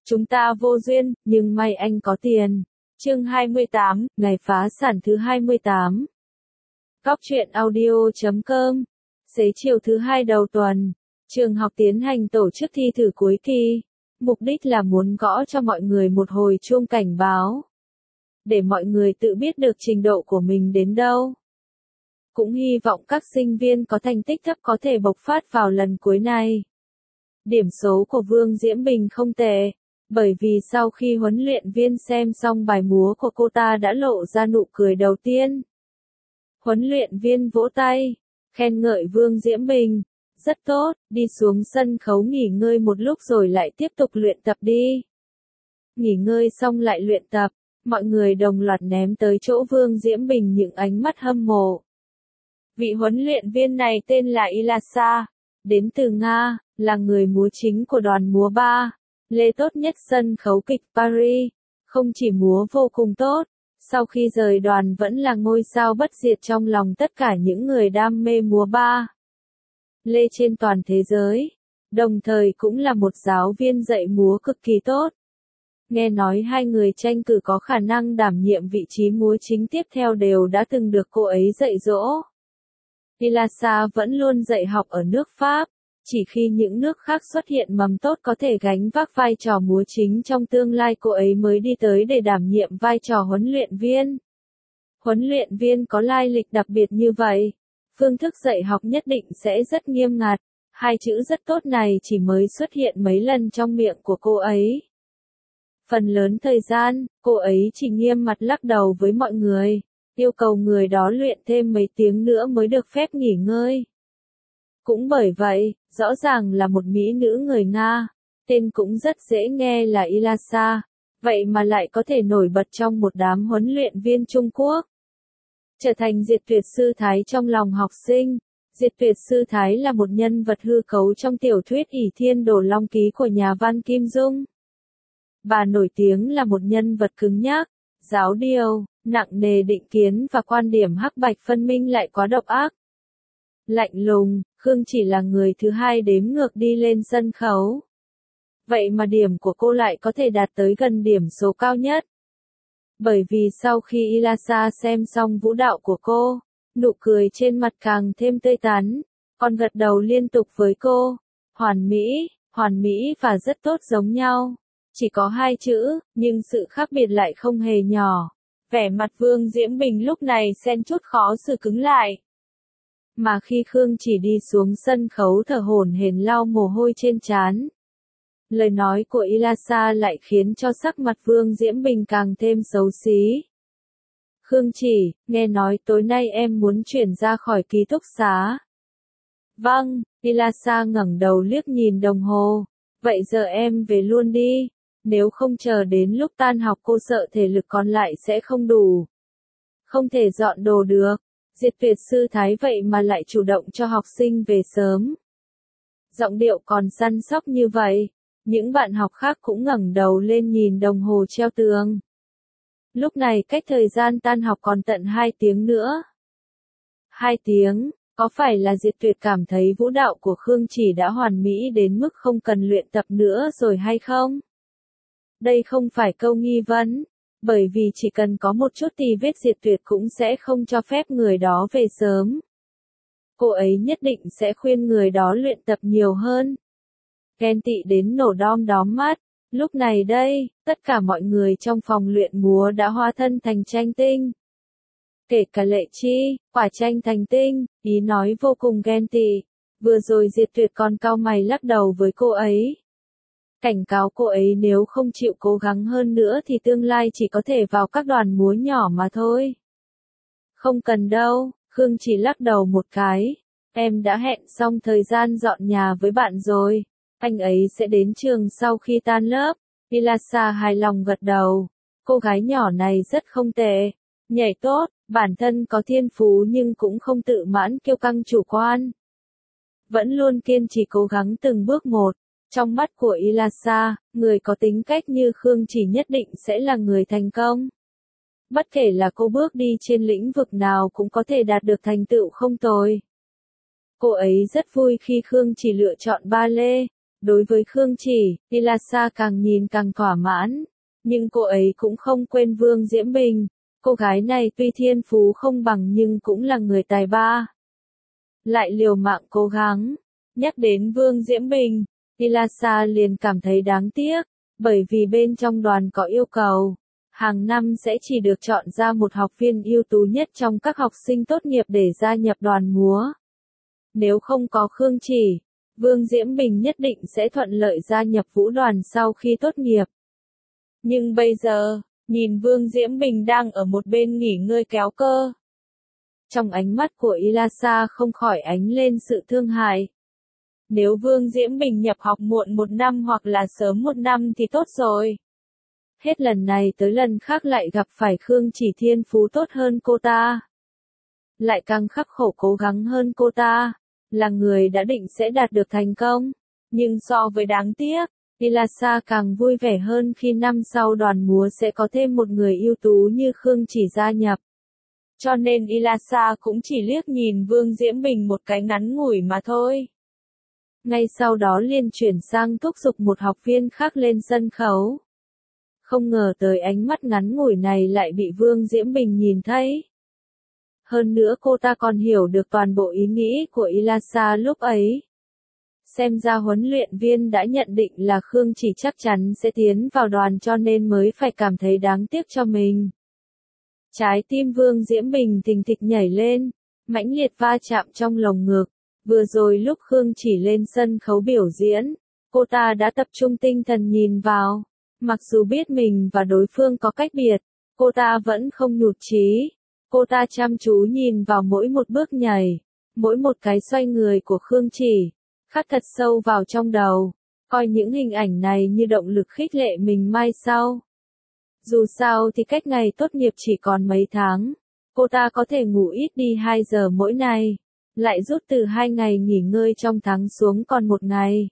Chúng ta vô duyên, nhưng may anh có tiền. Chương 28, ngày phá sản thứ 28. Góc truyện audio.com. Xế chiều thứ hai đầu tuần, trường học tiến hành tổ chức thi thử cuối kỳ. Mục đích là muốn gõ cho mọi người một hồi chuông cảnh báo, để mọi người tự biết được trình độ của mình đến đâu. Cũng hy vọng các sinh viên có thành tích thấp có thể bộc phát vào lần cuối này. Điểm số của Vương Diễm Bình không tệ, bởi vì sau khi huấn luyện viên xem xong bài múa của cô ta đã lộ ra nụ cười đầu tiên. Huấn luyện viên vỗ tay, khen ngợi Vương Diễm Bình, rất tốt, đi xuống sân khấu nghỉ ngơi một lúc rồi lại tiếp tục luyện tập đi. Nghỉ ngơi xong lại luyện tập, mọi người đồng loạt ném tới chỗ Vương Diễm Bình những ánh mắt hâm mộ. Vị huấn luyện viên này tên là Ilasa, đến từ Nga, là người múa chính của đoàn múa ba lê tốt nhất sân khấu kịch Paris. Không chỉ múa vô cùng tốt, sau khi rời đoàn vẫn là ngôi sao bất diệt trong lòng tất cả những người đam mê múa ba lê trên toàn thế giới, đồng thời cũng là một giáo viên dạy múa cực kỳ tốt. Nghe nói hai người tranh cử có khả năng đảm nhiệm vị trí múa chính tiếp theo đều đã từng được cô ấy dạy dỗ. Ilasa vẫn luôn dạy học ở nước Pháp, chỉ khi những nước khác xuất hiện mầm tốt có thể gánh vác vai trò múa chính trong tương lai cô ấy mới đi tới để đảm nhiệm vai trò huấn luyện viên. Huấn luyện viên có lai lịch đặc biệt như vậy, phương thức dạy học nhất định sẽ rất nghiêm ngặt, hai chữ rất tốt này chỉ mới xuất hiện mấy lần trong miệng của cô ấy. Phần lớn thời gian, cô ấy chỉ nghiêm mặt lắc đầu với mọi người, yêu cầu người đó luyện thêm mấy tiếng nữa mới được phép nghỉ ngơi. Cũng bởi vậy, rõ ràng là một mỹ nữ người Nga, tên cũng rất dễ nghe là Ilasa, vậy mà lại có thể nổi bật trong một đám huấn luyện viên Trung Quốc. Trở thành Diệt Tuyệt Sư Thái trong lòng học sinh, Diệt Tuyệt Sư Thái là một nhân vật hư cấu trong tiểu thuyết ỷ thiên đồ long ký của nhà văn Kim Dung. Bà nổi tiếng là một nhân vật cứng nhắc, giáo điều, nặng nề định kiến và quan điểm hắc bạch phân minh lại quá độc ác. Lạnh lùng, Khương chỉ là người thứ hai đếm ngược đi lên sân khấu. Vậy mà điểm của cô lại có thể đạt tới gần điểm số cao nhất. Bởi vì sau khi Ilasa xem xong vũ đạo của cô, nụ cười trên mặt càng thêm tươi tắn, còn gật đầu liên tục với cô. Hoàn mỹ và rất tốt giống nhau. Chỉ có hai chữ, nhưng sự khác biệt lại không hề nhỏ. Vẻ mặt Vương Diễm Bình lúc này xen chút khó xử cứng lại. Mà khi Khương chỉ đi xuống sân khấu thở hổn hển lau mồ hôi trên trán, lời nói của Ilasa lại khiến cho sắc mặt Vương Diễm Bình càng thêm xấu xí. Khương chỉ, nghe nói tối nay em muốn chuyển ra khỏi ký túc xá. Vâng, Ilasa ngẩng đầu liếc nhìn đồng hồ. Vậy giờ em về luôn đi, nếu không chờ đến lúc tan học cô sợ thể lực còn lại sẽ không đủ. Không thể dọn đồ được. Diệt Tuyệt Sư Thái vậy mà lại chủ động cho học sinh về sớm. Giọng điệu còn săn sóc như vậy, những bạn học khác cũng ngẩng đầu lên nhìn đồng hồ treo tường. Lúc này cách thời gian tan học còn tận 2 tiếng nữa. 2 tiếng, có phải là Diệt Tuyệt cảm thấy vũ đạo của Khương chỉ đã hoàn mỹ đến mức không cần luyện tập nữa rồi hay không? Đây không phải câu nghi vấn. Bởi vì chỉ cần có một chút tì vết Diệt Tuyệt cũng sẽ không cho phép người đó về sớm. Cô ấy nhất định sẽ khuyên người đó luyện tập nhiều hơn. Ghen tị đến nổ đom mắt. Lúc này đây, tất cả mọi người trong phòng luyện múa đã hóa thân thành tranh tinh. Kể cả Lệ Chi, quả tranh thành tinh, ý nói vô cùng ghen tị. Vừa rồi Diệt Tuyệt còn cau mày lắc đầu với cô ấy. Cảnh cáo cô ấy nếu không chịu cố gắng hơn nữa thì tương lai chỉ có thể vào các đoàn múa nhỏ mà thôi. Không cần đâu, Khương chỉ lắc đầu một cái. Em đã hẹn xong thời gian dọn nhà với bạn rồi. Anh ấy sẽ đến trường sau khi tan lớp. Ilasa hài lòng gật đầu. Cô gái nhỏ này rất không tệ. Nhảy tốt, bản thân có thiên phú nhưng cũng không tự mãn kiêu căng chủ quan. Vẫn luôn kiên trì cố gắng từng bước một. Trong mắt của Ilasa, người có tính cách như Khương chỉ nhất định sẽ là người thành công. Bất kể là cô bước đi trên lĩnh vực nào cũng có thể đạt được thành tựu không tồi. Cô ấy rất vui khi Khương chỉ lựa chọn ba lê, Đối với Khương Chỉ, Ilasa càng nhìn càng thỏa mãn. Nhưng cô ấy cũng không quên Vương Diễm Bình. Cô gái này tuy thiên phú không bằng nhưng cũng là người tài ba. Lại liều mạng cố gắng. Nhắc đến Vương Diễm Bình, Ilasa liền cảm thấy đáng tiếc. Bởi vì bên trong đoàn có yêu cầu. Hàng năm sẽ chỉ được chọn ra một học viên ưu tú nhất trong các học sinh tốt nghiệp để gia nhập đoàn múa. Nếu không có Khương Chỉ, Vương Diễm Bình nhất định sẽ thuận lợi gia nhập vũ đoàn sau khi tốt nghiệp. Nhưng bây giờ, nhìn Vương Diễm Bình đang ở một bên nghỉ ngơi kéo cơ. Trong ánh mắt của Ilasa không khỏi ánh lên sự thương hại. Nếu Vương Diễm Bình nhập học muộn 1 năm hoặc là sớm 1 năm thì tốt rồi. Hết lần này tới lần khác lại gặp phải Khương Chỉ thiên phú tốt hơn cô ta. Lại càng khắc khổ cố gắng hơn cô ta. Là người đã định sẽ đạt được thành công. Nhưng so với đáng tiếc, Ilasa càng vui vẻ hơn khi năm sau đoàn múa sẽ có thêm một người ưu tú như Khương Chỉ gia nhập. Cho nên Ilasa cũng chỉ liếc nhìn Vương Diễm Bình một cái ngắn ngủi mà thôi. Ngay sau đó liền chuyển sang thúc giục một học viên khác lên sân khấu. Không ngờ tới ánh mắt ngắn ngủi này lại bị Vương Diễm Bình nhìn thấy. Hơn nữa cô ta còn hiểu được toàn bộ ý nghĩ của Ilasa lúc ấy. Xem ra huấn luyện viên đã nhận định là Khương Chỉ chắc chắn sẽ tiến vào đoàn cho nên mới phải cảm thấy đáng tiếc cho mình. Trái tim Vương Diễm Bình thình thịch nhảy lên, mãnh liệt va chạm trong lồng ngực. Vừa rồi lúc Khương Chỉ lên sân khấu biểu diễn, cô ta đã tập trung tinh thần nhìn vào. Mặc dù biết mình và đối phương có cách biệt, cô ta vẫn không nhụt chí. Cô ta chăm chú nhìn vào mỗi một bước nhảy, mỗi một cái xoay người của Khương Chỉ, khắc thật sâu vào trong đầu, coi những hình ảnh này như động lực khích lệ mình mai sau. Dù sao thì cách ngày tốt nghiệp chỉ còn mấy tháng, cô ta có thể ngủ ít đi 2 giờ mỗi ngày, lại rút từ 2 ngày nghỉ ngơi trong tháng xuống còn 1 ngày.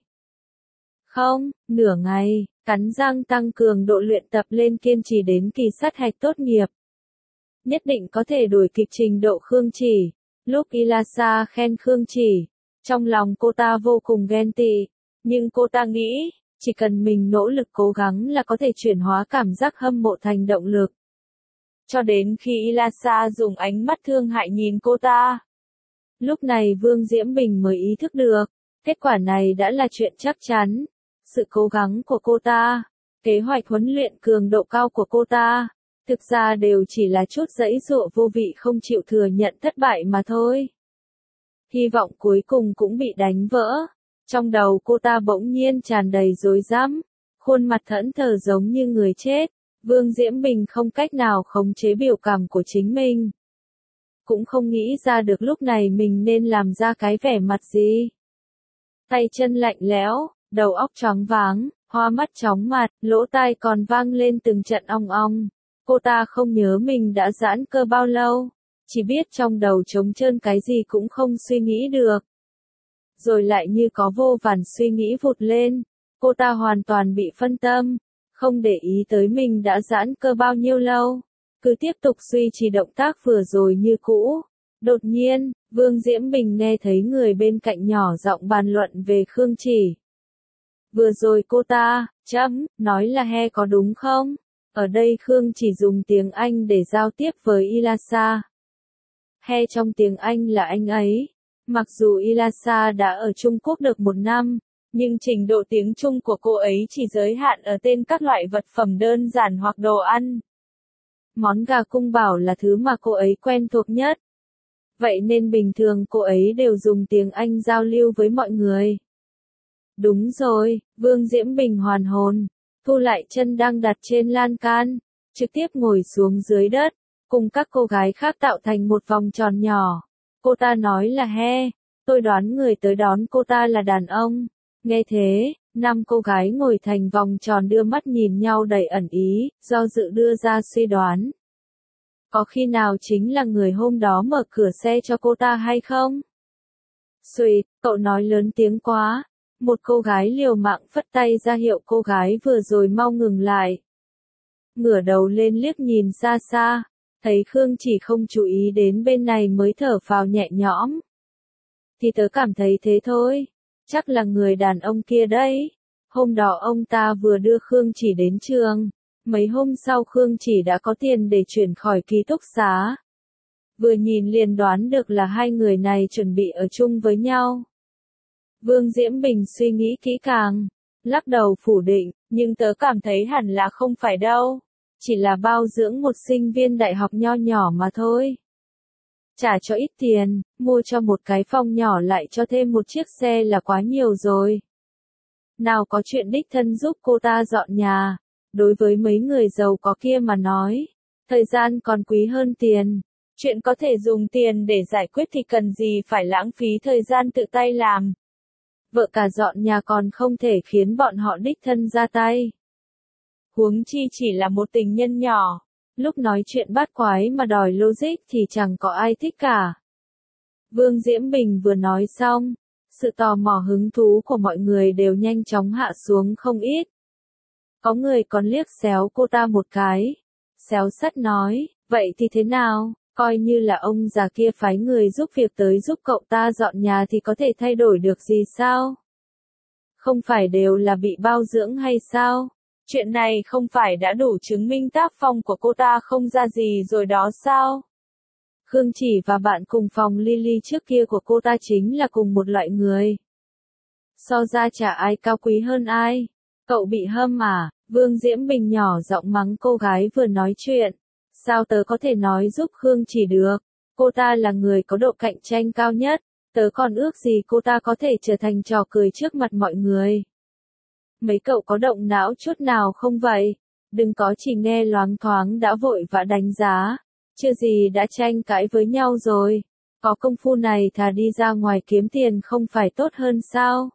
Không, nửa ngày, cắn răng tăng cường độ luyện tập lên kiên trì đến kỳ sát hạch tốt nghiệp. Nhất định có thể đuổi kịp trình độ Khương Chỉ. Lúc Ilasa khen Khương Chỉ, trong lòng cô ta vô cùng ghen tị, nhưng cô ta nghĩ, chỉ cần mình nỗ lực cố gắng là có thể chuyển hóa cảm giác hâm mộ thành động lực. Cho đến khi Ilasa dùng ánh mắt thương hại nhìn cô ta. Lúc này Vương Diễm Bình mới ý thức được, kết quả này đã là chuyện chắc chắn. Sự cố gắng của cô ta, kế hoạch huấn luyện cường độ cao của cô ta, thực ra đều chỉ là chút giãy giụa vô vị không chịu thừa nhận thất bại mà thôi. Hy vọng cuối cùng cũng bị đánh vỡ. Trong đầu cô ta bỗng nhiên tràn đầy rối rắm, khuôn mặt thẫn thờ giống như người chết. Vương Diễm Bình không cách nào khống chế biểu cảm của chính mình. Cũng không nghĩ ra được lúc này mình nên làm ra cái vẻ mặt gì. Tay chân lạnh lẽo, đầu óc choáng váng, hoa mắt chóng mặt, lỗ tai còn vang lên từng trận ong ong. Cô ta không nhớ mình đã giãn cơ bao lâu, chỉ biết trong đầu trống trơn cái gì cũng không suy nghĩ được. Rồi lại như có vô vàn suy nghĩ vụt lên, cô ta hoàn toàn bị phân tâm, không để ý tới mình đã giãn cơ bao nhiêu lâu, cứ tiếp tục duy trì động tác vừa rồi như cũ. Đột nhiên, Vương Diễm Bình nghe thấy người bên cạnh nhỏ giọng bàn luận về Khương Chỉ. Vừa rồi cô ta, nói là he có đúng không? Ở đây Khương Chỉ dùng tiếng Anh để giao tiếp với Ilasa. He trong tiếng Anh là anh ấy. Mặc dù Ilasa đã ở Trung Quốc được 1 năm, nhưng trình độ tiếng Trung của cô ấy chỉ giới hạn ở tên các loại vật phẩm đơn giản hoặc đồ ăn. Món gà cung bảo là thứ mà cô ấy quen thuộc nhất. Vậy nên bình thường cô ấy đều dùng tiếng Anh giao lưu với mọi người. Đúng rồi, Vương Diễm Bình hoàn hồn, thu lại chân đang đặt trên lan can, trực tiếp ngồi xuống dưới đất, cùng các cô gái khác tạo thành một vòng tròn nhỏ. Cô ta nói là he, tôi đoán người tới đón cô ta là đàn ông. Nghe thế, 5 cô gái ngồi thành vòng tròn đưa mắt nhìn nhau đầy ẩn ý, do dự đưa ra suy đoán. Có khi nào chính là người hôm đó mở cửa xe cho cô ta hay không? Xùi, cậu nói lớn tiếng quá. Một cô gái liều mạng phất tay ra hiệu cô gái vừa rồi mau ngừng lại. Ngửa đầu lên liếc nhìn xa xa, thấy Khương Chỉ không chú ý đến bên này mới thở phào nhẹ nhõm. Thì tớ cảm thấy thế thôi. Chắc là người đàn ông kia đấy. Hôm đó ông ta vừa đưa Khương Chỉ đến trường. Mấy hôm sau Khương Chỉ đã có tiền để chuyển khỏi ký túc xá. Vừa nhìn liền đoán được là hai người này chuẩn bị ở chung với nhau. Vương Diễm Bình suy nghĩ kỹ càng, lắc đầu phủ định, nhưng tớ cảm thấy hẳn là không phải đâu. Chỉ là bao dưỡng một sinh viên đại học nho nhỏ mà thôi. Trả cho ít tiền, mua cho một cái phòng nhỏ lại cho thêm một chiếc xe là quá nhiều rồi. Nào có chuyện đích thân giúp cô ta dọn nhà. Đối với mấy người giàu có kia mà nói, thời gian còn quý hơn tiền. Chuyện có thể dùng tiền để giải quyết thì cần gì phải lãng phí thời gian tự tay làm. Vợ cả dọn nhà còn không thể khiến bọn họ đích thân ra tay. Huống chi chỉ là một tình nhân nhỏ. Lúc nói chuyện bát quái mà đòi logic thì chẳng có ai thích cả. Vương Diễm Bình vừa nói xong, sự tò mò hứng thú của mọi người đều nhanh chóng hạ xuống không ít. Có người còn liếc xéo cô ta một cái. Xéo sắt nói, vậy thì thế nào, coi như là ông già kia phái người giúp việc tới giúp cậu ta dọn nhà thì có thể thay đổi được gì sao? Không phải đều là bị bao dưỡng hay sao? Chuyện này không phải đã đủ chứng minh tác phong của cô ta không ra gì rồi đó sao? Khương Chỉ và bạn cùng phòng Lily trước kia của cô ta chính là cùng một loại người. So ra chả ai cao quý hơn ai. Cậu bị hâm à? Vương Diễm Bình nhỏ giọng mắng cô gái vừa nói chuyện. Sao tớ có thể nói giúp Khương Chỉ được? Cô ta là người có độ cạnh tranh cao nhất. Tớ còn ước gì cô ta có thể trở thành trò cười trước mặt mọi người. Mấy cậu có động não chút nào không vậy? Đừng có chỉ nghe loáng thoáng đã vội vã đánh giá. Chưa gì đã tranh cãi với nhau rồi. Có công phu này thà đi ra ngoài kiếm tiền không phải tốt hơn sao?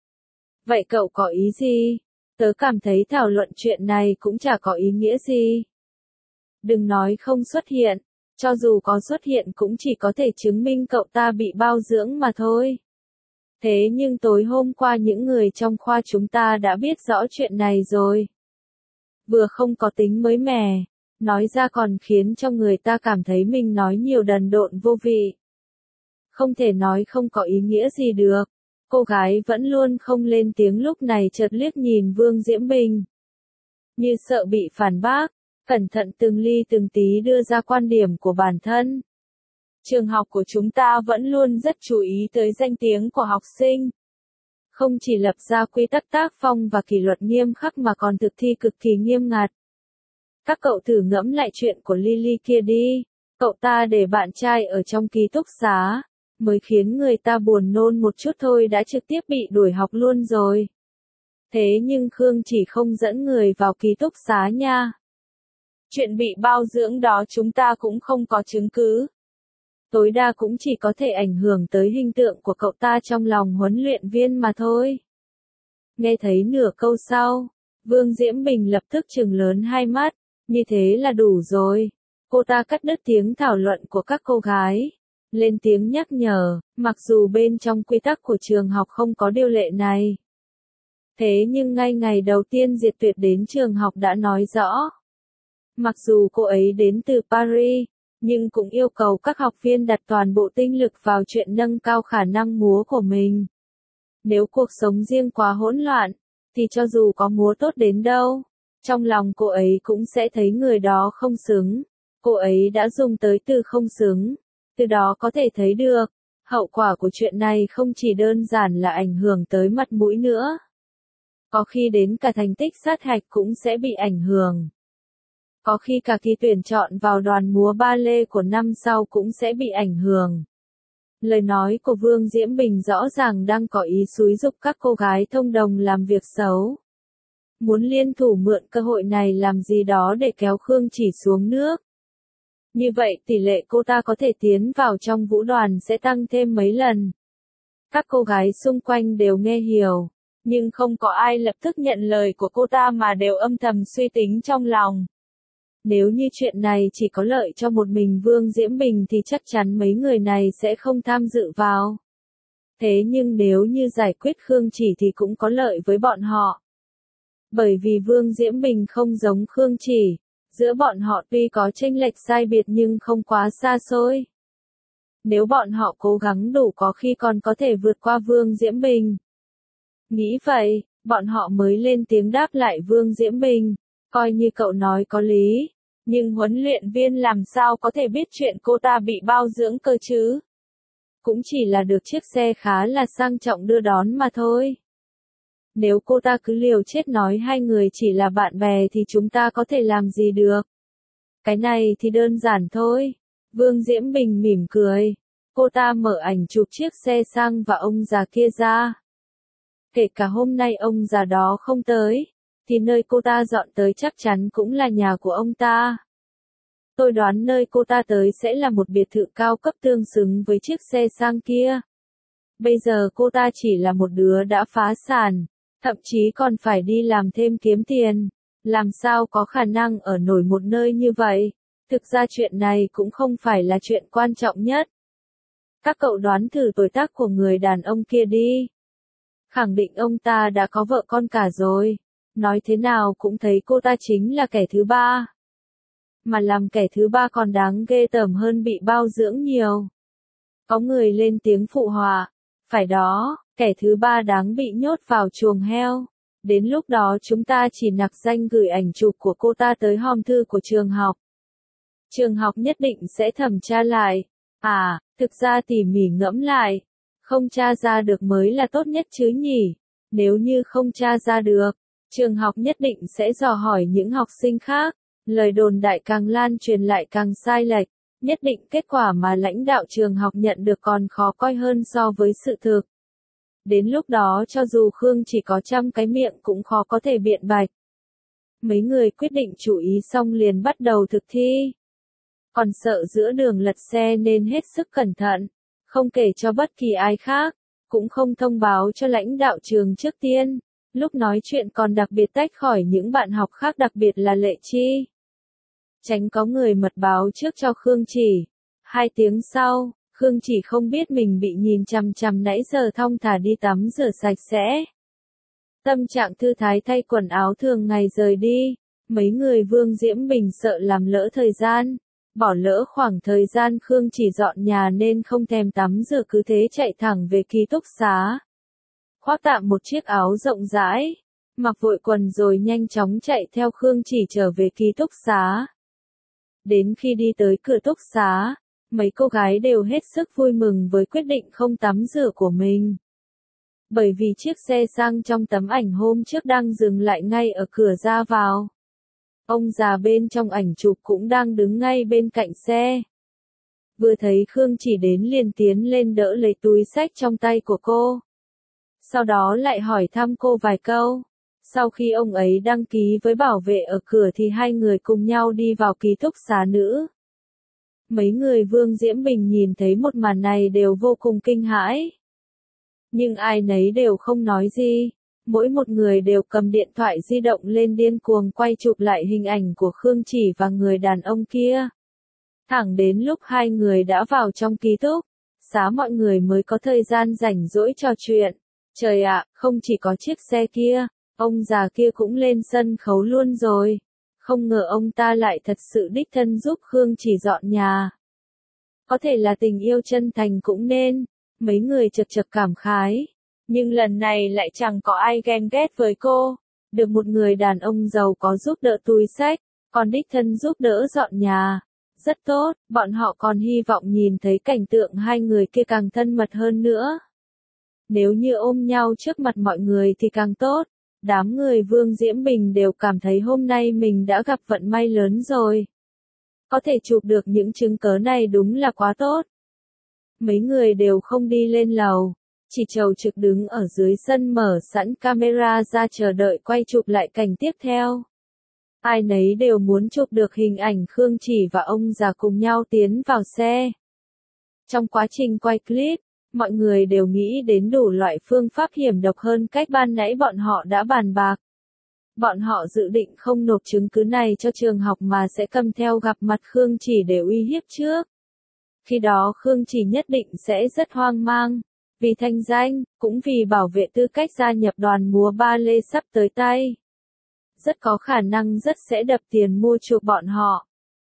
Vậy cậu có ý gì? Tớ cảm thấy thảo luận chuyện này cũng chả có ý nghĩa gì. Đừng nói không xuất hiện. Cho dù có xuất hiện cũng chỉ có thể chứng minh cậu ta bị bao dưỡng mà thôi. Thế nhưng tối hôm qua những người trong khoa chúng ta đã biết rõ chuyện này rồi. Vừa không có tính mới mẻ, nói ra còn khiến cho người ta cảm thấy mình nói nhiều đần độn vô vị. Không thể nói không có ý nghĩa gì được. Cô gái vẫn luôn không lên tiếng lúc này chợt liếc nhìn Vương Diễm Bình. Như sợ bị phản bác, cẩn thận từng ly từng tí đưa ra quan điểm của bản thân. Trường học của chúng ta vẫn luôn rất chú ý tới danh tiếng của học sinh. Không chỉ lập ra quy tắc tác phong và kỷ luật nghiêm khắc mà còn thực thi cực kỳ nghiêm ngặt. Các cậu thử ngẫm lại chuyện của Lily kia đi. Cậu ta để bạn trai ở trong ký túc xá, mới khiến người ta buồn nôn một chút thôi đã trực tiếp bị đuổi học luôn rồi. Thế nhưng Khương chỉ không dẫn người vào ký túc xá nha. Chuyện bị bao dưỡng đó chúng ta cũng không có chứng cứ. Tối đa cũng chỉ có thể ảnh hưởng tới hình tượng của cậu ta trong lòng huấn luyện viên mà thôi. Nghe thấy nửa câu sau, Vương Diễm Bình lập tức trừng lớn hai mắt, như thế là đủ rồi. Cô ta cắt đứt tiếng thảo luận của các cô gái, lên tiếng nhắc nhở, mặc dù bên trong quy tắc của trường học không có điều lệ này. Thế nhưng ngay ngày đầu tiên Diệt Tuyệt đến trường học đã nói rõ. Mặc dù cô ấy đến từ Paris, nhưng cũng yêu cầu các học viên đặt toàn bộ tinh lực vào chuyện nâng cao khả năng múa của mình. Nếu cuộc sống riêng quá hỗn loạn, thì cho dù có múa tốt đến đâu, trong lòng cô ấy cũng sẽ thấy người đó không xứng. Cô ấy đã dùng tới từ không xứng, từ đó có thể thấy được, hậu quả của chuyện này không chỉ đơn giản là ảnh hưởng tới mặt mũi nữa. Có khi đến cả thành tích sát hạch cũng sẽ bị ảnh hưởng. Có khi cả kỳ tuyển chọn vào đoàn múa ba lê của năm sau cũng sẽ bị ảnh hưởng. Lời nói của Vương Diễm Bình rõ ràng đang có ý xúi giục các cô gái thông đồng làm việc xấu. Muốn liên thủ mượn cơ hội này làm gì đó để kéo Khương Chỉ xuống nước. Như vậy tỷ lệ cô ta có thể tiến vào trong vũ đoàn sẽ tăng thêm mấy lần. Các cô gái xung quanh đều nghe hiểu, nhưng không có ai lập tức nhận lời của cô ta mà đều âm thầm suy tính trong lòng. Nếu như chuyện này chỉ có lợi cho một mình Vương Diễm Bình thì chắc chắn mấy người này sẽ không tham dự vào. Thế nhưng nếu như giải quyết Khương Chỉ thì cũng có lợi với bọn họ. Bởi vì Vương Diễm Bình không giống Khương Chỉ, giữa bọn họ tuy có chênh lệch sai biệt nhưng không quá xa xôi. Nếu bọn họ cố gắng đủ có khi còn có thể vượt qua Vương Diễm Bình. Nghĩ vậy, bọn họ mới lên tiếng đáp lại Vương Diễm Bình, coi như cậu nói có lý. Nhưng huấn luyện viên làm sao có thể biết chuyện cô ta bị bao dưỡng cơ chứ? Cũng chỉ là được chiếc xe khá là sang trọng đưa đón mà thôi. Nếu cô ta cứ liều chết nói hai người chỉ là bạn bè thì chúng ta có thể làm gì được? Cái này thì đơn giản thôi. Vương Diễm Bình mỉm cười. Cô ta mở ảnh chụp chiếc xe sang và ông già kia ra. Kể cả hôm nay ông già đó không tới, thì nơi cô ta dọn tới chắc chắn cũng là nhà của ông ta. Tôi đoán nơi cô ta tới sẽ là một biệt thự cao cấp tương xứng với chiếc xe sang kia. Bây giờ cô ta chỉ là một đứa đã phá sản, thậm chí còn phải đi làm thêm kiếm tiền. Làm sao có khả năng ở nổi một nơi như vậy? Thực ra chuyện này cũng không phải là chuyện quan trọng nhất. Các cậu đoán thử tuổi tác của người đàn ông kia đi. Khẳng định ông ta đã có vợ con cả rồi. Nói thế nào cũng thấy cô ta chính là kẻ thứ ba. Mà làm kẻ thứ ba còn đáng ghê tởm hơn bị bao dưỡng nhiều. Có người lên tiếng phụ họa. Phải đó, kẻ thứ ba đáng bị nhốt vào chuồng heo. Đến lúc đó chúng ta chỉ nặc danh gửi ảnh chụp của cô ta tới hòm thư của trường học. Trường học nhất định sẽ thẩm tra lại. À, thực ra tỉ mỉ ngẫm lại. Không tra ra được mới là tốt nhất chứ nhỉ. Nếu như không tra ra được, trường học nhất định sẽ dò hỏi những học sinh khác. Lời đồn đại càng lan truyền lại càng sai lệch. Nhất định kết quả mà lãnh đạo trường học nhận được còn khó coi hơn so với sự thực. Đến lúc đó cho dù Khương chỉ có 100 cái miệng cũng khó có thể biện bạch. Mấy người quyết định chú ý xong liền bắt đầu thực thi. Còn sợ giữa đường lật xe nên hết sức cẩn thận, không kể cho bất kỳ ai khác, cũng không thông báo cho lãnh đạo trường trước tiên. Lúc nói chuyện còn đặc biệt tách khỏi những bạn học khác, đặc biệt là Lệ Chi. Tránh có người mật báo trước cho Khương Chỉ. 2 tiếng sau, Khương Chỉ không biết mình bị nhìn chằm chằm nãy giờ, thong thả đi tắm rửa sạch sẽ. Tâm trạng thư thái thay quần áo thường ngày rời đi. Mấy người Vương Diễm Bình sợ làm lỡ thời gian. Bỏ lỡ khoảng thời gian Khương Chỉ dọn nhà nên không thèm tắm rửa, cứ thế chạy thẳng về ký túc xá. Khoác tạm một chiếc áo rộng rãi, mặc vội quần rồi nhanh chóng chạy theo Khương Chỉ trở về ký túc xá. Đến khi đi tới cửa túc xá, mấy cô gái đều hết sức vui mừng với quyết định không tắm rửa của mình. Bởi vì chiếc xe sang trong tấm ảnh hôm trước đang dừng lại ngay ở cửa ra vào. Ông già bên trong ảnh chụp cũng đang đứng ngay bên cạnh xe. Vừa thấy Khương Chỉ đến liền tiến lên đỡ lấy túi xách trong tay của cô. Sau đó lại hỏi thăm cô vài câu. Sau khi ông ấy đăng ký với bảo vệ ở cửa thì hai người cùng nhau đi vào ký túc xá nữ. Mấy người Vương Diễm Bình nhìn thấy một màn này đều vô cùng kinh hãi. Nhưng ai nấy đều không nói gì. Mỗi một người đều cầm điện thoại di động lên điên cuồng quay chụp lại hình ảnh của Khương Chỉ và người đàn ông kia. Thẳng đến lúc hai người đã vào trong ký túc xá mọi người mới có thời gian rảnh rỗi trò chuyện. Trời ạ, không chỉ có chiếc xe kia, ông già kia cũng lên sân khấu luôn rồi. Không ngờ ông ta lại thật sự đích thân giúp Khương Chỉ dọn nhà. Có thể là tình yêu chân thành cũng nên. Mấy người chật chật cảm khái. Nhưng lần này lại chẳng có ai ghen ghét với cô. Được một người đàn ông giàu có giúp đỡ túi xách, còn đích thân giúp đỡ dọn nhà. Rất tốt, bọn họ còn hy vọng nhìn thấy cảnh tượng hai người kia càng thân mật hơn nữa. Nếu như ôm nhau trước mặt mọi người thì càng tốt. Đám người Vương Diễm Bình đều cảm thấy hôm nay mình đã gặp vận may lớn rồi. Có thể chụp được những chứng cớ này đúng là quá tốt. Mấy người đều không đi lên lầu, chỉ chầu trực đứng ở dưới sân mở sẵn camera ra chờ đợi quay chụp lại cảnh tiếp theo. Ai nấy đều muốn chụp được hình ảnh Khương Chỉ và ông già cùng nhau tiến vào xe. Trong quá trình quay clip, mọi người đều nghĩ đến đủ loại phương pháp hiểm độc hơn cách ban nãy bọn họ đã bàn bạc. Bọn họ dự định không nộp chứng cứ này cho trường học mà sẽ cầm theo gặp mặt Khương Chỉ để uy hiếp trước. Khi đó Khương Chỉ nhất định sẽ rất hoang mang. Vì thanh danh, cũng vì bảo vệ tư cách gia nhập đoàn múa ba lê sắp tới tay. Rất có khả năng rất sẽ đập tiền mua chuộc bọn họ.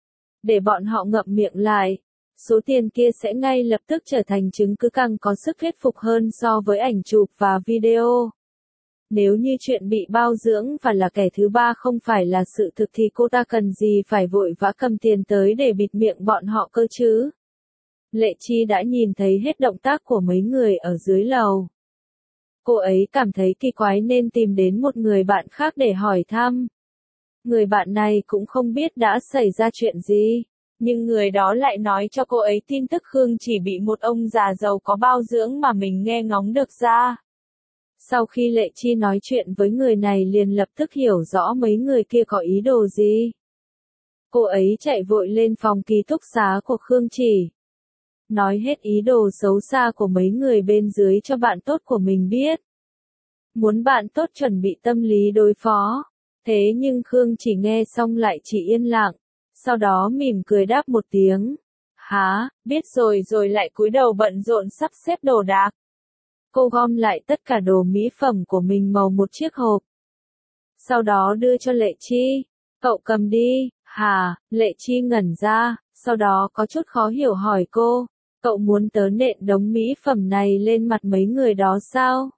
Để bọn họ ngậm miệng lại, số tiền kia sẽ ngay lập tức trở thành chứng cứ càng có sức thuyết phục hơn so với ảnh chụp và video. Nếu như chuyện bị bao dưỡng và là kẻ thứ ba không phải là sự thực thì cô ta cần gì phải vội vã cầm tiền tới để bịt miệng bọn họ cơ chứ? Lệ Chi đã nhìn thấy hết động tác của mấy người ở dưới lầu. Cô ấy cảm thấy kỳ quái nên tìm đến một người bạn khác để hỏi thăm. Người bạn này cũng không biết đã xảy ra chuyện gì, nhưng người đó lại nói cho cô ấy tin tức Khương chỉ bị một ông già giàu có bao dưỡng mà mình nghe ngóng được ra. Sau khi Lệ Chi nói chuyện với người này liền lập tức hiểu rõ mấy người kia có ý đồ gì. Cô ấy chạy vội lên phòng ký túc xá của Khương Chỉ. Nói hết ý đồ xấu xa của mấy người bên dưới cho bạn tốt của mình biết. Muốn bạn tốt chuẩn bị tâm lý đối phó. Thế nhưng Khương Chỉ nghe xong lại chỉ yên lặng. Sau đó mỉm cười đáp một tiếng. Hả, biết rồi lại cúi đầu bận rộn sắp xếp đồ đạc. Cô gom lại tất cả đồ mỹ phẩm của mình vào một chiếc hộp. Sau đó đưa cho Lệ Chi. Cậu cầm đi, hả? Lệ Chi ngẩn ra, sau đó có chút khó hiểu hỏi cô. Cậu muốn tớ nện đống mỹ phẩm này lên mặt mấy người đó sao?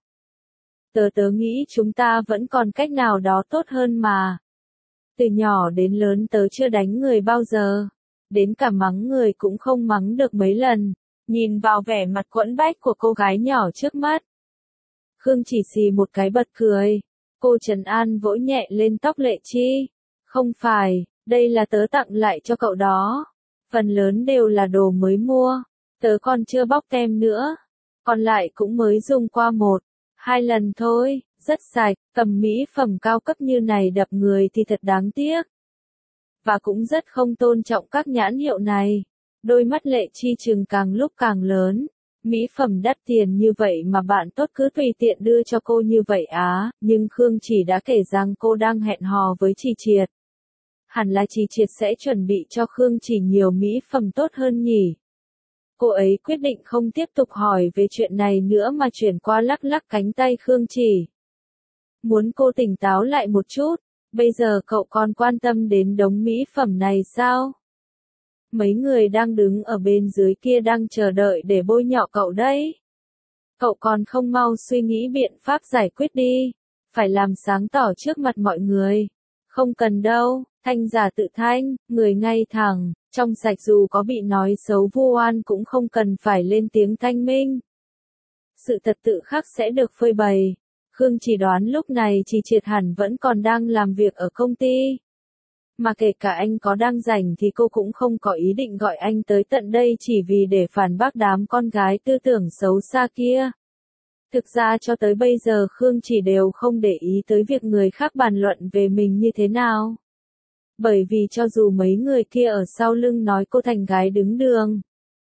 Tớ nghĩ chúng ta vẫn còn cách nào đó tốt hơn mà. Từ nhỏ đến lớn tớ chưa đánh người bao giờ. Đến cả mắng người cũng không mắng được mấy lần. Nhìn vào vẻ mặt quẫn bách của cô gái nhỏ trước mắt. Khương chỉ xì một cái bật cười. Cô trấn an vỗ nhẹ lên tóc Lệ Chi. Không phải, đây là tớ tặng lại cho cậu đó. Phần lớn đều là đồ mới mua. Tớ còn chưa bóc tem nữa. Còn lại cũng mới dùng qua 1-2 lần thôi. Rất sạch, cầm mỹ phẩm cao cấp như này đập người thì thật đáng tiếc. Và cũng rất không tôn trọng các nhãn hiệu này. Đôi mắt Lệ Chi trừng càng lúc càng lớn. Mỹ phẩm đắt tiền như vậy mà bạn tốt cứ tùy tiện đưa cho cô như vậy á, nhưng Khương Chỉ đã kể rằng cô đang hẹn hò với Chỉ Triệt. Hẳn là Chỉ Triệt sẽ chuẩn bị cho Khương Chỉ nhiều mỹ phẩm tốt hơn nhỉ. Cô ấy quyết định không tiếp tục hỏi về chuyện này nữa mà chuyển qua lắc lắc cánh tay Khương Chỉ. Muốn cô tỉnh táo lại một chút, bây giờ cậu còn quan tâm đến đống mỹ phẩm này sao? Mấy người đang đứng ở bên dưới kia đang chờ đợi để bôi nhọ cậu đấy. Cậu còn không mau suy nghĩ biện pháp giải quyết đi. Phải làm sáng tỏ trước mặt mọi người. Không cần đâu, thanh giả tự thanh, người ngay thẳng, trong sạch dù có bị nói xấu vu oan cũng không cần phải lên tiếng thanh minh. Sự thật tự khắc sẽ được phơi bày. Khương chỉ đoán lúc này Chỉ Triệt hẳn vẫn còn đang làm việc ở công ty. Mà kể cả anh có đang rảnh thì cô cũng không có ý định gọi anh tới tận đây chỉ vì để phản bác đám con gái tư tưởng xấu xa kia. Thực ra cho tới bây giờ Khương chỉ đều không để ý tới việc người khác bàn luận về mình như thế nào. Bởi vì cho dù mấy người kia ở sau lưng nói cô thành gái đứng đường.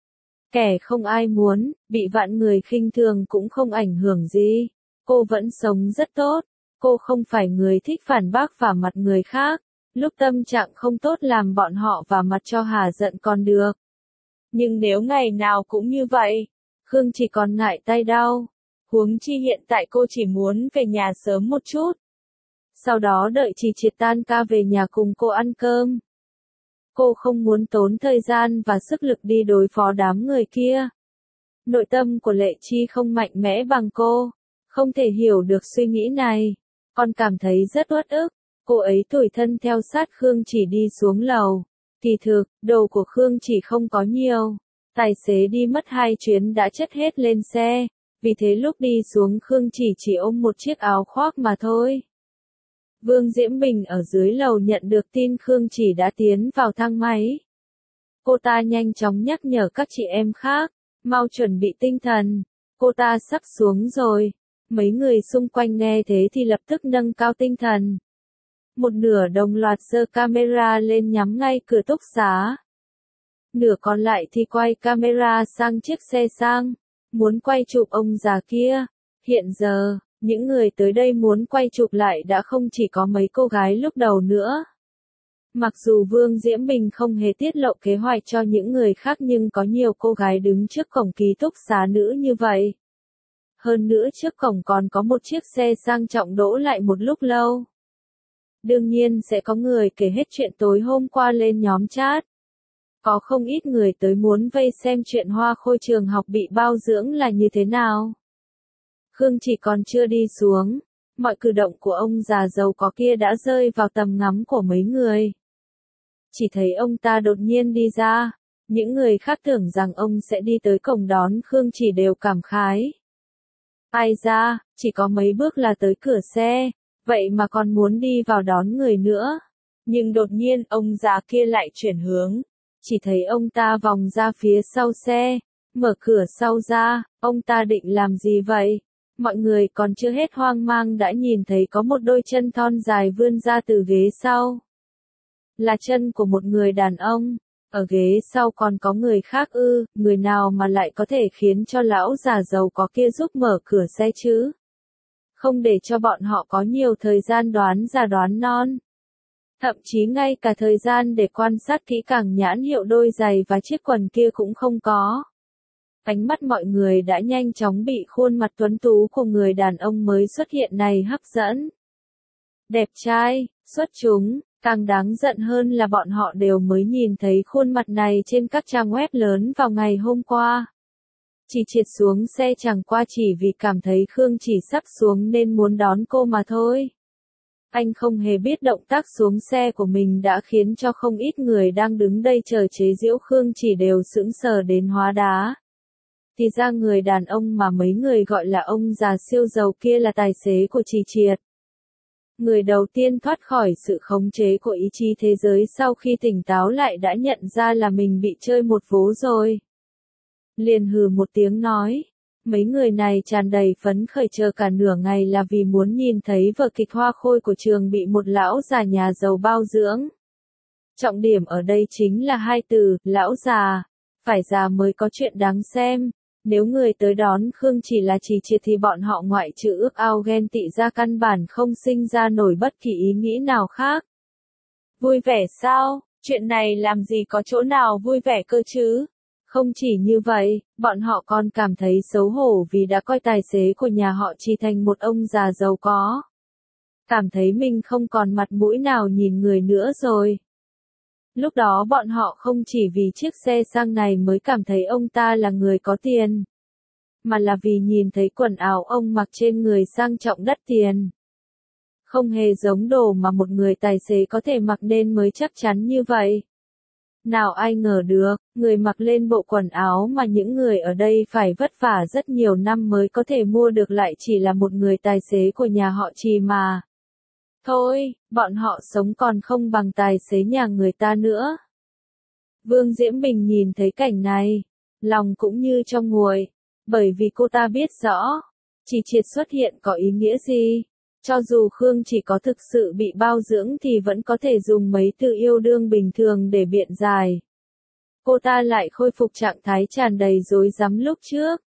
Kẻ không ai muốn, bị vạn người khinh thường cũng không ảnh hưởng gì. Cô vẫn sống rất tốt. Cô không phải người thích phản bác vả mặt người khác. Lúc tâm trạng không tốt làm bọn họ vả mặt cho hà giận còn được. Nhưng nếu ngày nào cũng như vậy, Khương chỉ còn ngại tay đau. Huống chi hiện tại cô chỉ muốn về nhà sớm một chút. Sau đó đợi Chỉ Triệt tan ca về nhà cùng cô ăn cơm. Cô không muốn tốn thời gian và sức lực đi đối phó đám người kia. Nội tâm của Lệ Chi không mạnh mẽ bằng cô. Không thể hiểu được suy nghĩ này. Còn cảm thấy rất uất ức. Cô ấy tủi thân theo sát Khương Chỉ đi xuống lầu. Kỳ thực, đồ của Khương Chỉ không có nhiều. Tài xế đi mất 2 chuyến đã chất hết lên xe. Vì thế lúc đi xuống Khương chỉ ôm một chiếc áo khoác mà thôi. Vương Diễm Bình ở dưới lầu nhận được tin Khương Chỉ đã tiến vào thang máy. Cô ta nhanh chóng nhắc nhở các chị em khác, mau chuẩn bị tinh thần. Cô ta sắp xuống rồi. Mấy người xung quanh nghe thế thì lập tức nâng cao tinh thần. Một nửa đồng loạt giơ camera lên nhắm ngay cửa túc xá. Nửa còn lại thì quay camera sang chiếc xe sang. Muốn quay chụp ông già kia. Hiện giờ, những người tới đây muốn quay chụp lại đã không chỉ có mấy cô gái lúc đầu nữa. Mặc dù Vương Diễm Bình không hề tiết lộ kế hoạch cho những người khác nhưng có nhiều cô gái đứng trước cổng ký túc xá nữ như vậy. Hơn nữa trước cổng còn có một chiếc xe sang trọng đỗ lại một lúc lâu. Đương nhiên sẽ có người kể hết chuyện tối hôm qua lên nhóm chat. Có không ít người tới muốn vây xem chuyện Hoa Khôi trường học bị bao dưỡng là như thế nào. Khương chỉ còn chưa đi xuống. Mọi cử động của ông già giàu có kia đã rơi vào tầm ngắm của mấy người. Chỉ thấy ông ta đột nhiên đi ra, những người khác tưởng rằng ông sẽ đi tới cổng đón Khương Chỉ đều cảm khái. Ai ra, chỉ có mấy bước là tới cửa xe, vậy mà còn muốn đi vào đón người nữa. Nhưng đột nhiên ông già kia lại chuyển hướng, chỉ thấy ông ta vòng ra phía sau xe, mở cửa sau ra, ông ta định làm gì vậy? Mọi người còn chưa hết hoang mang đã nhìn thấy có một đôi chân thon dài vươn ra từ ghế sau. Là chân của một người đàn ông, ở ghế sau còn có người khác ư, người nào mà lại có thể khiến cho lão già giàu có kia giúp mở cửa xe chứ? Không để cho bọn họ có nhiều thời gian đoán già đoán non. Thậm chí ngay cả thời gian để quan sát kỹ càng nhãn hiệu đôi giày và chiếc quần kia cũng không có. Ánh mắt mọi người đã nhanh chóng bị khuôn mặt tuấn tú của người đàn ông mới xuất hiện này hấp dẫn. Đẹp trai, xuất chúng, càng đáng giận hơn là bọn họ đều mới nhìn thấy khuôn mặt này trên các trang web lớn vào ngày hôm qua. Chỉ Triệt xuống xe chẳng qua chỉ vì cảm thấy Khương Chỉ sắp xuống nên muốn đón cô mà thôi. Anh không hề biết động tác xuống xe của mình đã khiến cho không ít người đang đứng đây chờ chế giễu Khương Chỉ đều sững sờ đến hóa đá. Thì ra người đàn ông mà mấy người gọi là ông già siêu giàu kia là tài xế của Chỉ Triệt. Người đầu tiên thoát khỏi sự khống chế của ý chí thế giới sau khi tỉnh táo lại đã nhận ra là mình bị chơi một vố rồi. Liền hừ một tiếng nói, mấy người này tràn đầy phấn khởi chờ cả nửa ngày là vì muốn nhìn thấy vở kịch hoa khôi của trường bị một lão già nhà giàu bao dưỡng. Trọng điểm ở đây chính là hai từ, lão già, phải già mới có chuyện đáng xem. Nếu người tới đón Khương Chỉ là Chỉ Triệt thì bọn họ ngoại trừ ước ao ghen tị ra căn bản không sinh ra nổi bất kỳ ý nghĩ nào khác. Vui vẻ sao? Chuyện này làm gì có chỗ nào vui vẻ cơ chứ? Không chỉ như vậy, bọn họ còn cảm thấy xấu hổ vì đã coi tài xế của nhà họ Chỉ thành một ông già giàu có. Cảm thấy mình không còn mặt mũi nào nhìn người nữa rồi. Lúc đó bọn họ không chỉ vì chiếc xe sang này mới cảm thấy ông ta là người có tiền, mà là vì nhìn thấy quần áo ông mặc trên người sang trọng đắt tiền. Không hề giống đồ mà một người tài xế có thể mặc nên mới chắc chắn như vậy. Nào ai ngờ được, người mặc lên bộ quần áo mà những người ở đây phải vất vả rất nhiều năm mới có thể mua được lại chỉ là một người tài xế của nhà họ Trì mà. Thôi, bọn họ sống còn không bằng tài xế nhà người ta nữa. Vương Diễm Bình nhìn thấy cảnh này, lòng cũng như trong nguội, bởi vì cô ta biết rõ, Chỉ Triệt xuất hiện có ý nghĩa gì. Cho dù Khương Chỉ có thực sự bị bao dưỡng thì vẫn có thể dùng mấy từ yêu đương bình thường để biện giải. Cô ta lại khôi phục trạng thái tràn đầy rối rắm lúc trước.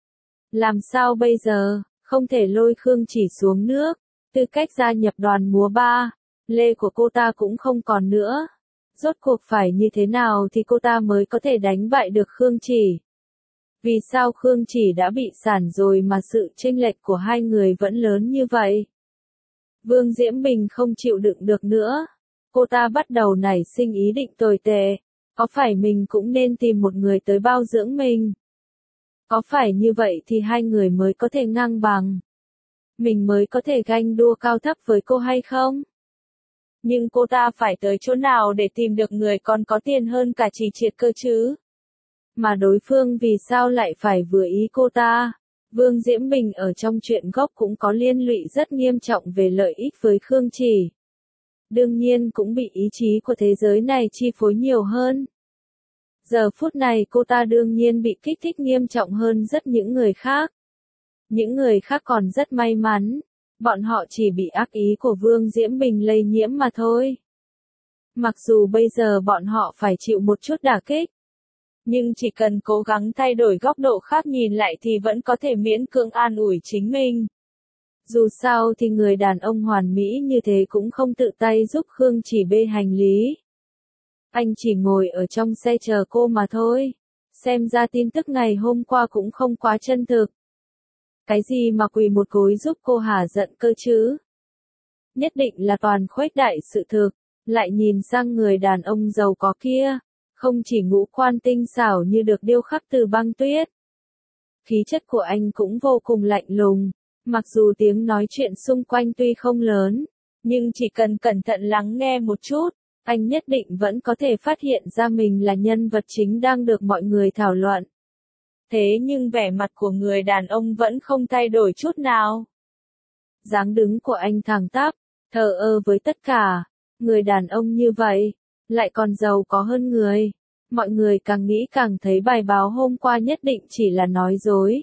Làm sao bây giờ, không thể lôi Khương Chỉ xuống nước. Tư cách gia nhập đoàn múa ba, lê của cô ta cũng không còn nữa. Rốt cuộc phải như thế nào thì cô ta mới có thể đánh bại được Khương Chỉ? Vì sao Khương Chỉ đã bị sản rồi mà sự chênh lệch của hai người vẫn lớn như vậy? Vương Diễm Bình không chịu đựng được nữa. Cô ta bắt đầu nảy sinh ý định tồi tệ. Có phải mình cũng nên tìm một người tới bao dưỡng mình? Có phải như vậy thì hai người mới có thể ngang bằng? Mình mới có thể ganh đua cao thấp với cô hay không? Nhưng cô ta phải tới chỗ nào để tìm được người còn có tiền hơn cả Chỉ Triệt cơ chứ? Mà đối phương vì sao lại phải vừa ý cô ta? Vương Diễm Bình ở trong chuyện gốc cũng có liên lụy rất nghiêm trọng về lợi ích với Khương Chỉ. Đương nhiên cũng bị ý chí của thế giới này chi phối nhiều hơn. Giờ phút này cô ta đương nhiên bị kích thích nghiêm trọng hơn rất những người khác. Những người khác còn rất may mắn, bọn họ chỉ bị ác ý của Vương Diễm Bình lây nhiễm mà thôi. Mặc dù bây giờ bọn họ phải chịu một chút đả kích, nhưng chỉ cần cố gắng thay đổi góc độ khác nhìn lại thì vẫn có thể miễn cưỡng an ủi chính mình. Dù sao thì người đàn ông hoàn mỹ như thế cũng không tự tay giúp Khương Chỉ bê hành lý. Anh chỉ ngồi ở trong xe chờ cô mà thôi. Xem ra tin tức ngày hôm qua cũng không quá chân thực. Cái gì mà quỳ một gối giúp cô hả giận cơ chứ? Nhất định là toàn khuếch đại sự thực. Lại nhìn sang người đàn ông giàu có kia. Không chỉ ngũ quan tinh xảo như được điêu khắc từ băng tuyết. Khí chất của anh cũng vô cùng lạnh lùng. Mặc dù tiếng nói chuyện xung quanh tuy không lớn, nhưng chỉ cần cẩn thận lắng nghe một chút, anh nhất định vẫn có thể phát hiện ra mình là nhân vật chính đang được mọi người thảo luận. Thế nhưng vẻ mặt của người đàn ông vẫn không thay đổi chút nào. Dáng đứng của anh thẳng tắp, thờ ơ với tất cả. Người đàn ông như vậy, lại còn giàu có hơn người. Mọi người càng nghĩ càng thấy bài báo hôm qua nhất định chỉ là nói dối.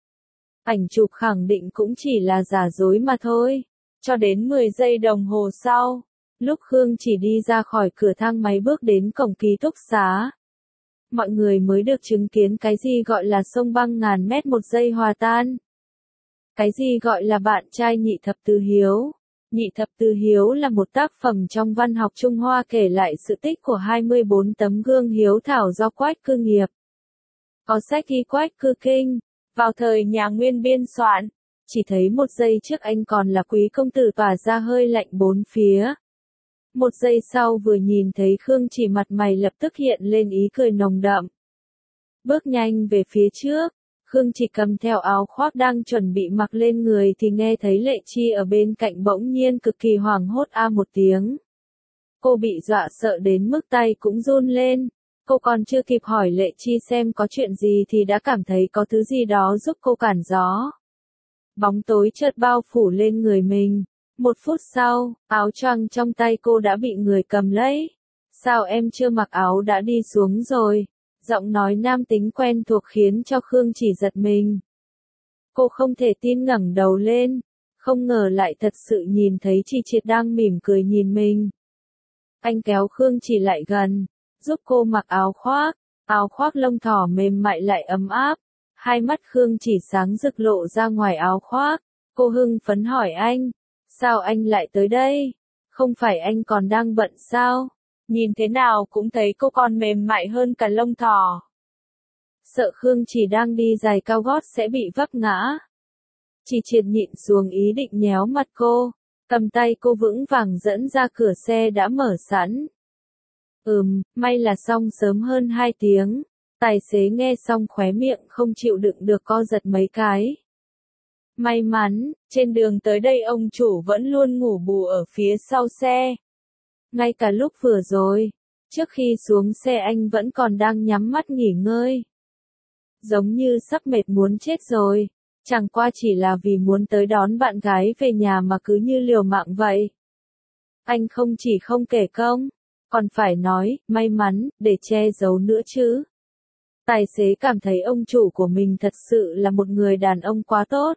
Ảnh chụp khẳng định cũng chỉ là giả dối mà thôi. Cho đến 10 giây đồng hồ sau, lúc Khương Chỉ đi ra khỏi cửa thang máy bước đến cổng ký túc xá, mọi người mới được chứng kiến cái gì gọi là sông băng ngàn mét một giây hòa tan. Cái gì gọi là bạn trai Nhị Thập Tứ Hiếu. Nhị Thập Tứ Hiếu là một tác phẩm trong văn học Trung Hoa kể lại sự tích của 24 tấm gương hiếu thảo do Quách Cư Nghiệp, có sách ghi Quách Cư Kinh, vào thời nhà Nguyên biên soạn. Chỉ thấy một giây trước anh còn là quý công tử tỏa ra hơi lạnh bốn phía. Một giây sau vừa nhìn thấy Khương Chỉ, mặt mày lập tức hiện lên ý cười nồng đậm. Bước nhanh về phía trước, Khương Chỉ cầm theo áo khoác đang chuẩn bị mặc lên người thì nghe thấy Lệ Chi ở bên cạnh bỗng nhiên cực kỳ hoảng hốt a một tiếng. Cô bị dọa sợ đến mức tay cũng run lên. Cô còn chưa kịp hỏi Lệ Chi xem có chuyện gì thì đã cảm thấy có thứ gì đó giúp cô cản gió. Bóng tối chợt bao phủ lên người mình. Một phút sau, áo choàng trong tay cô đã bị người cầm lấy. Sao em chưa mặc áo đã đi xuống rồi? Giọng nói nam tính quen thuộc khiến cho Khương Chỉ giật mình. Cô không thể tin ngẩng đầu lên, không ngờ lại thật sự nhìn thấy Chi Triệt đang mỉm cười nhìn mình. Anh kéo Khương Chỉ lại gần, giúp cô mặc áo khoác lông thỏ mềm mại lại ấm áp. Hai mắt Khương Chỉ sáng rực lộ ra ngoài áo khoác, cô hưng phấn hỏi anh, sao anh lại tới đây? Không phải anh còn đang bận sao? Nhìn thế nào cũng thấy cô còn mềm mại hơn cả lông thỏ. Sợ Khương Chỉ đang đi giày cao gót sẽ bị vấp ngã. Chi Triệt nhịn xuống ý định nhéo mặt cô, cầm tay cô vững vàng dẫn ra cửa xe đã mở sẵn. May là xong sớm hơn 2 tiếng. Tài xế nghe xong khóe miệng không chịu đựng được co giật mấy cái. May mắn, trên đường tới đây ông chủ vẫn luôn ngủ bù ở phía sau xe. Ngay cả lúc vừa rồi, trước khi xuống xe anh vẫn còn đang nhắm mắt nghỉ ngơi. Giống như sắp mệt muốn chết rồi, chẳng qua chỉ là vì muốn tới đón bạn gái về nhà mà cứ như liều mạng vậy. Anh không chỉ không kể công, còn phải nói, may mắn, để che giấu nữa chứ. Tài xế cảm thấy ông chủ của mình thật sự là một người đàn ông quá tốt.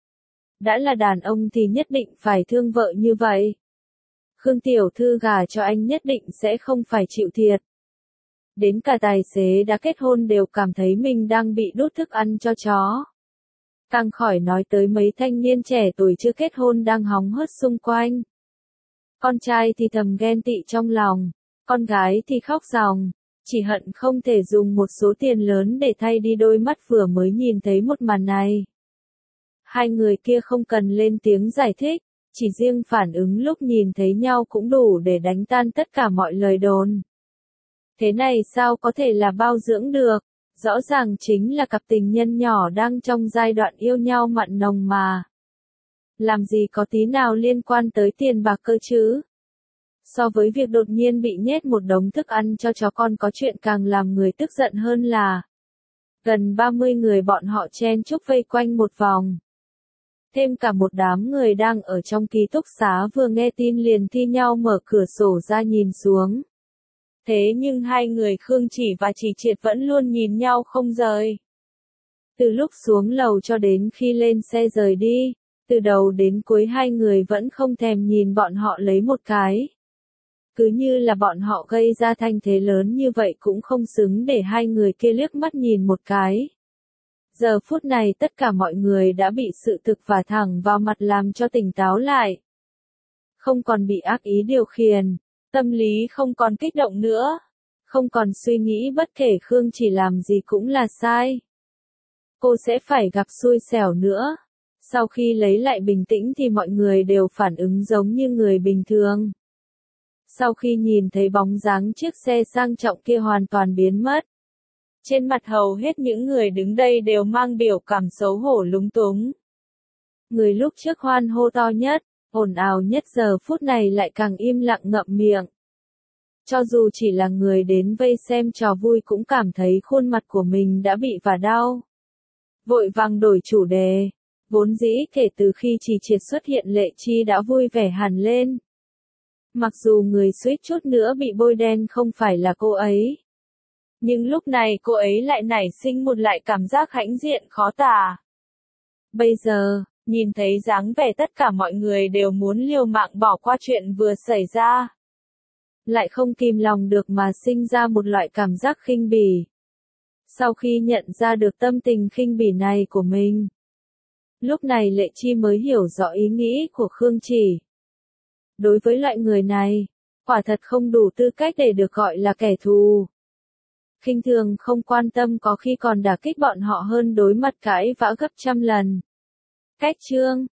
Đã là đàn ông thì nhất định phải thương vợ như vậy. Khương tiểu thư gả cho anh nhất định sẽ không phải chịu thiệt. Đến cả tài xế đã kết hôn đều cảm thấy mình đang bị đút thức ăn cho chó. Càng khỏi nói tới mấy thanh niên trẻ tuổi chưa kết hôn đang hóng hớt xung quanh. Con trai thì thầm ghen tị trong lòng, con gái thì khóc ròng, chỉ hận không thể dùng một số tiền lớn để thay đi đôi mắt vừa mới nhìn thấy một màn này. Hai người kia không cần lên tiếng giải thích, chỉ riêng phản ứng lúc nhìn thấy nhau cũng đủ để đánh tan tất cả mọi lời đồn. Thế này sao có thể là bao dưỡng được, rõ ràng chính là cặp tình nhân nhỏ đang trong giai đoạn yêu nhau mặn nồng mà. Làm gì có tí nào liên quan tới tiền bạc cơ chứ? So với việc đột nhiên bị nhét một đống thức ăn cho chó con có chuyện càng làm người tức giận hơn là gần 30 người bọn họ chen chúc vây quanh một vòng. Thêm cả một đám người đang ở trong ký túc xá vừa nghe tin liền thi nhau mở cửa sổ ra nhìn xuống. Thế nhưng hai người Khương Chỉ và Chỉ Triệt vẫn luôn nhìn nhau không rời. Từ lúc xuống lầu cho đến khi lên xe rời đi, từ đầu đến cuối hai người vẫn không thèm nhìn bọn họ lấy một cái. Cứ như là bọn họ gây ra thanh thế lớn như vậy cũng không xứng để hai người kia liếc mắt nhìn một cái. Giờ phút này tất cả mọi người đã bị sự thực vả thẳng vào mặt làm cho tỉnh táo lại. Không còn bị ác ý điều khiển, tâm lý không còn kích động nữa, không còn suy nghĩ bất kể Khương Chỉ làm gì cũng là sai. Cô sẽ phải gặp xui xẻo nữa. Sau khi lấy lại bình tĩnh thì mọi người đều phản ứng giống như người bình thường. Sau khi nhìn thấy bóng dáng chiếc xe sang trọng kia hoàn toàn biến mất, trên mặt hầu hết những người đứng đây đều mang biểu cảm xấu hổ lúng túng. Người lúc trước hoan hô to nhất, ồn ào nhất giờ phút này lại càng im lặng ngậm miệng. Cho dù chỉ là người đến vây xem trò vui cũng cảm thấy khuôn mặt của mình đã bị vả đau. Vội vàng đổi chủ đề. Vốn dĩ kể từ khi Trì Triệt xuất hiện Lệ Chi đã vui vẻ hẳn lên. Mặc dù người suýt chút nữa bị bôi đen không phải là cô ấy. Nhưng lúc này cô ấy lại nảy sinh một lại cảm giác hãnh diện khó tả. Bây giờ, nhìn thấy dáng vẻ tất cả mọi người đều muốn liều mạng bỏ qua chuyện vừa xảy ra. Lại không kìm lòng được mà sinh ra một loại cảm giác khinh bỉ. Sau khi nhận ra được tâm tình khinh bỉ này của mình, lúc này Lệ Chi mới hiểu rõ ý nghĩ của Khương Chỉ. Đối với loại người này, quả thật không đủ tư cách để được gọi là kẻ thù. Khinh thường không quan tâm có khi còn đả kích bọn họ hơn đối mặt cãi vã gấp trăm lần. Cách chương